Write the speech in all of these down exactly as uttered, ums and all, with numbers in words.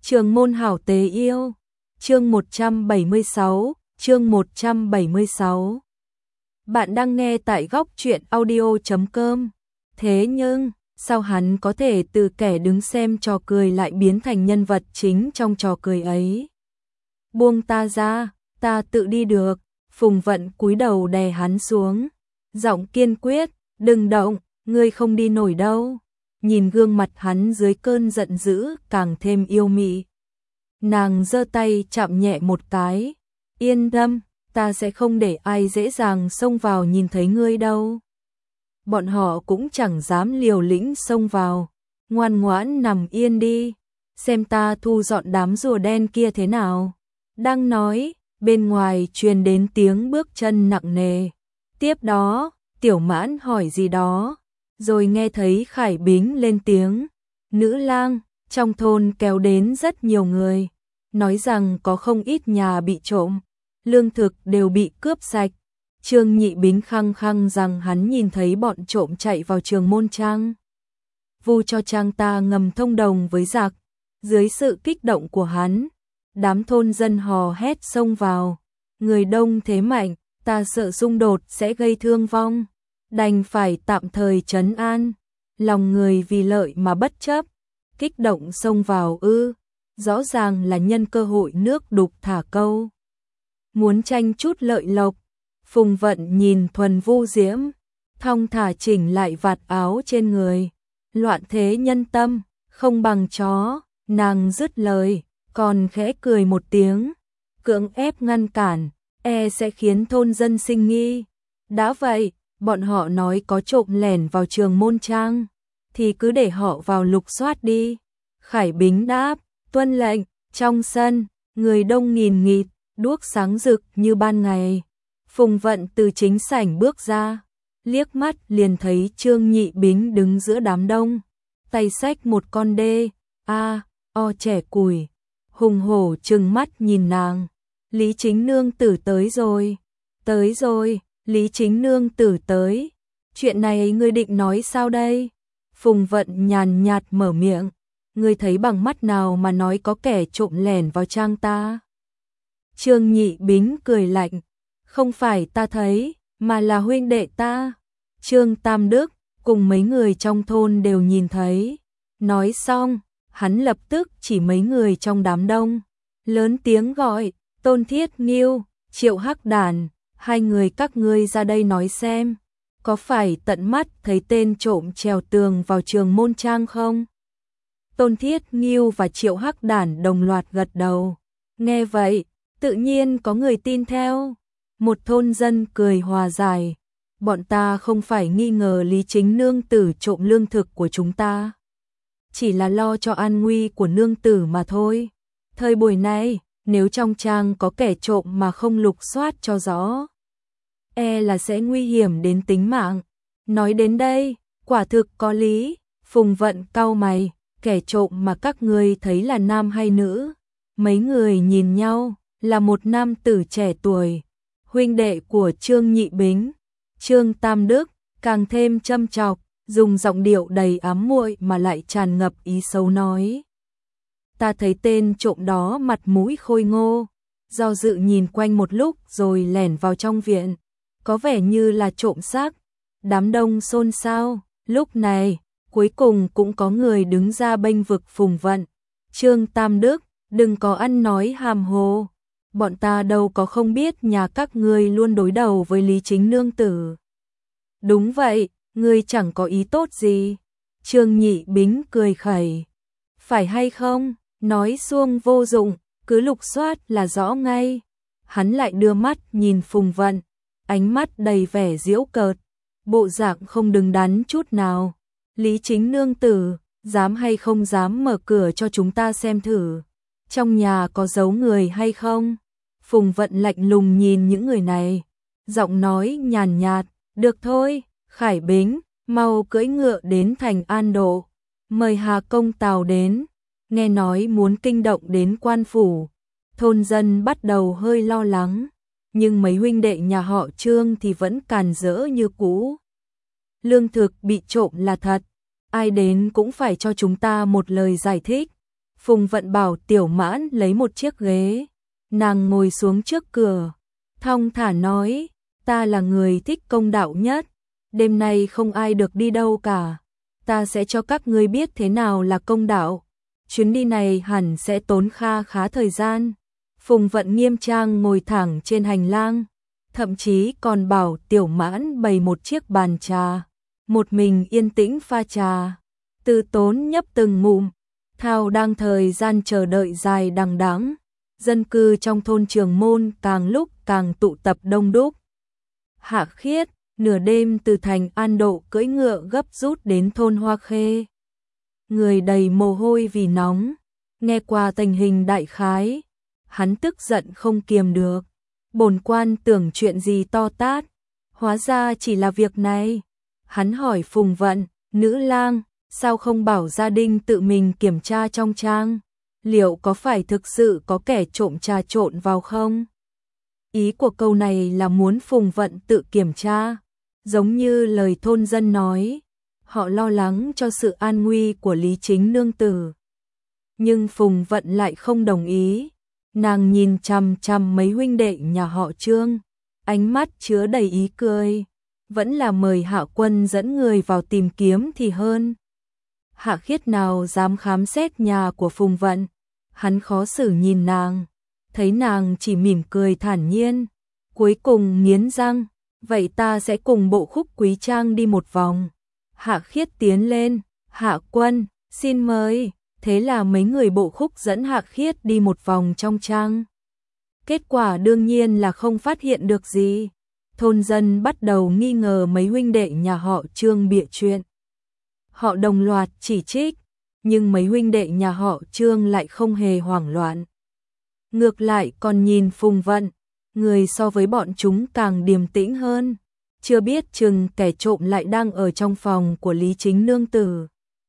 Trường môn hảo tế yêu, chương một trăm bảy mươi sáu, chương một trăm bảy mươi sáu. Bạn đang nghe tại góc truyện audio chấm com. Thế nhưng, sao hắn có thể từ kẻ đứng xem trò cười lại biến thành nhân vật chính trong trò cười ấy? Buông ta ra, ta tự đi được. Phùng Vận cúi đầu đè hắn xuống, giọng kiên quyết, đừng động, ngươi không đi nổi đâu. Nhìn gương mặt hắn dưới cơn giận dữ càng thêm yêu mị. Nàng giơ tay chạm nhẹ một cái, yên tâm, ta sẽ không để ai dễ dàng xông vào nhìn thấy ngươi đâu. Bọn họ cũng chẳng dám liều lĩnh xông vào, ngoan ngoãn nằm yên đi, xem ta thu dọn đám rùa đen kia thế nào. Đang nói, bên ngoài truyền đến tiếng bước chân nặng nề. Tiếp đó, Tiểu Mãn hỏi gì đó, rồi nghe thấy Khải Bính lên tiếng, nữ lang, trong thôn kéo đến rất nhiều người, nói rằng có không ít nhà bị trộm, lương thực đều bị cướp sạch. Trương Nhị Bính khăng khăng rằng hắn nhìn thấy bọn trộm chạy vào Trường Môn Trang, vu cho Trang ta ngầm thông đồng với giặc. Dưới sự kích động của hắn, đám thôn dân hò hét xông vào, người đông thế mạnh, ta sợ xung đột sẽ gây thương vong, đành phải tạm thời trấn an. Lòng người vì lợi mà bất chấp, kích động xông vào ư, rõ ràng là nhân cơ hội nước đục thả câu, muốn tranh chút lợi lộc. Phùng Vận nhìn Thuần Vu Diễm, thong thả chỉnh lại vạt áo trên người, loạn thế nhân tâm, không bằng chó. Nàng dứt lời, còn khẽ cười một tiếng, cưỡng ép ngăn cản, e sẽ khiến thôn dân sinh nghi. Đã vậy, bọn họ nói có trộm lẻn vào Trường Môn Trang, thì cứ để họ vào lục soát đi. Khải Bính đáp, tuân lệnh. Trong sân, người đông nghìn nghịt, đuốc sáng rực như ban ngày. Phùng Vận từ chính sảnh bước ra, liếc mắt liền thấy Trương Nhị Bính đứng giữa đám đông, tay xách một con đê, a, o trẻ củi, hùng hổ trừng mắt nhìn nàng. Lý Chính Nương tử tới rồi, tới rồi, Lý Chính Nương tử tới. Chuyện này ngươi định nói sao đây? Phùng Vận nhàn nhạt mở miệng, ngươi thấy bằng mắt nào mà nói có kẻ trộm lẻn vào trang ta? Trương Nhị Bính cười lạnh, không phải ta thấy, mà là huynh đệ ta, Trương Tam Đức, cùng mấy người trong thôn đều nhìn thấy. Nói xong, hắn lập tức chỉ mấy người trong đám đông, lớn tiếng gọi, Tôn Thiết Nghiêu, Triệu Hắc Đản, hai người các ngươi ra đây nói xem, có phải tận mắt thấy tên trộm trèo tường vào Trường Môn Trang không? Tôn Thiết Nghiêu và Triệu Hắc Đản đồng loạt gật đầu. Nghe vậy, tự nhiên có người tin theo. Một thôn dân cười hòa giải, bọn ta không phải nghi ngờ Lý Chính Nương tử trộm lương thực của chúng ta, chỉ là lo cho an nguy của nương tử mà thôi. Thời buổi này, nếu trong trang có kẻ trộm mà không lục soát cho rõ, e là sẽ nguy hiểm đến tính mạng. Nói đến đây, quả thực có lý. Phùng Vận cau mày, kẻ trộm mà các ngươi thấy là nam hay nữ? Mấy người nhìn nhau, là một nam tử trẻ tuổi, huynh đệ của Trương Nhị Bính. Trương Tam Đức càng thêm châm chọc, dùng giọng điệu đầy ám muội mà lại tràn ngập ý xấu nói, ta thấy tên trộm đó mặt mũi khôi ngô, do dự nhìn quanh một lúc rồi lẻn vào trong viện, có vẻ như là trộm xác. Đám đông xôn xao. Lúc này, cuối cùng cũng có người đứng ra bênh vực Phùng Vận. Trương Tam Đức, đừng có ăn nói hàm hồ, bọn ta đâu có không biết nhà các ngươi luôn đối đầu với Lý Chính Nương tử. Đúng vậy, ngươi chẳng có ý tốt gì. Trương Nhị Bính cười khẩy, phải hay không, nói suông vô dụng, cứ lục soát là rõ ngay. Hắn lại đưa mắt nhìn Phùng Vận, ánh mắt đầy vẻ giễu cợt, bộ dạng không đứng đắn chút nào. Lý Chính Nương tử, dám hay không dám mở cửa cho chúng ta xem thử, trong nhà có giấu người hay không? Phùng Vận lạnh lùng nhìn những người này, giọng nói nhàn nhạt, được thôi, Khải Bính, mau cưỡi ngựa đến thành An Độ, mời Hà Công Tào đến. Nghe nói muốn kinh động đến quan phủ, thôn dân bắt đầu hơi lo lắng, nhưng mấy huynh đệ nhà họ Trương thì vẫn càn rỡ như cũ. Lương thực bị trộm là thật, ai đến cũng phải cho chúng ta một lời giải thích. Phùng Vận bảo Tiểu Mãn lấy một chiếc ghế, nàng ngồi xuống trước cửa, thong thả nói, ta là người thích công đạo nhất, đêm nay không ai được đi đâu cả, ta sẽ cho các ngươi biết thế nào là công đạo, chuyến đi này hẳn sẽ tốn kha khá thời gian. Phùng Vận nghiêm trang ngồi thẳng trên hành lang, thậm chí còn bảo Tiểu Mãn bày một chiếc bàn trà, một mình yên tĩnh pha trà, Từ Tốn nhấp từng ngụm. Thao đang thời gian chờ đợi dài đằng đẵng, dân cư trong thôn Trường Môn càng lúc càng tụ tập đông đúc. Hạ Khiết nửa đêm từ thành An Độ cưỡi ngựa gấp rút đến thôn Hoa Khê. Người đầy mồ hôi vì nóng, nghe qua tình hình đại khái, hắn tức giận không kiềm được. Bổn quan tưởng chuyện gì to tát, hóa ra chỉ là việc này. Hắn hỏi Phùng Vận, nữ lang, sao không bảo gia đình tự mình kiểm tra trong trang, liệu có phải thực sự có kẻ trộm trà trộn vào không? Ý của câu này là muốn Phùng Vận tự kiểm tra, giống như lời thôn dân nói, họ lo lắng cho sự an nguy của Lý Chính nương tử. Nhưng Phùng Vận lại không đồng ý, nàng nhìn chằm chằm mấy huynh đệ nhà họ Trương, ánh mắt chứa đầy ý cười, vẫn là mời Hạ Quân dẫn người vào tìm kiếm thì hơn. Hạ Khiết nào dám khám xét nhà của Phùng Vận, hắn khó xử nhìn nàng, thấy nàng chỉ mỉm cười thản nhiên, cuối cùng nghiến răng, vậy ta sẽ cùng Bộ Khúc Quý Trang đi một vòng. Hạ Khiết tiến lên, Hạ Quân, xin mời, thế là mấy người Bộ Khúc dẫn Hạ Khiết đi một vòng trong trang. Kết quả đương nhiên là không phát hiện được gì, thôn dân bắt đầu nghi ngờ mấy huynh đệ nhà họ Trương bịa chuyện. Họ đồng loạt chỉ trích, nhưng mấy huynh đệ nhà họ Trương lại không hề hoảng loạn. Ngược lại còn nhìn Phùng Vận, người so với bọn chúng càng điềm tĩnh hơn, chưa biết chừng kẻ trộm lại đang ở trong phòng của Lý Chính nương tử.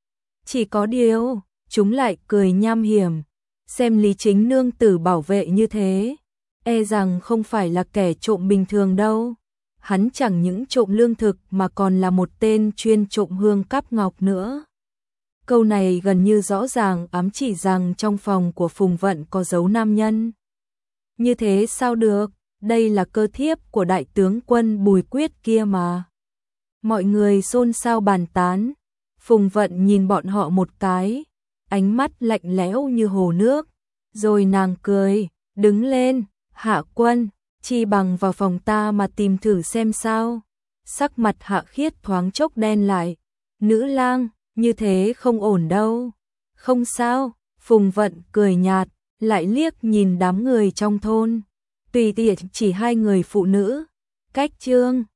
Chỉ có điều, chúng lại cười nham hiểm, xem Lý Chính nương tử bảo vệ như thế, e rằng không phải là kẻ trộm bình thường đâu. Hắn chẳng những trộm lương thực mà còn là một tên chuyên trộm hương cáp ngọc nữa. Câu này gần như rõ ràng ám chỉ rằng trong phòng của Phùng Vận có dấu nam nhân. Như thế sao được, đây là cơ thiếp của đại tướng quân Bùi Quyết kia mà. Mọi người xôn xao bàn tán, Phùng Vận nhìn bọn họ một cái, ánh mắt lạnh lẽo như hồ nước, rồi nàng cười, đứng lên, Hạ Quân, chi bằng vào phòng ta mà tìm thử xem sao. Sắc mặt Hạ Khiết thoáng chốc đen lại, nữ lang, như thế không ổn đâu. Không sao, Phùng Vận cười nhạt, lại liếc nhìn đám người trong thôn, tùy tiện chỉ hai người phụ nữ, cách Trương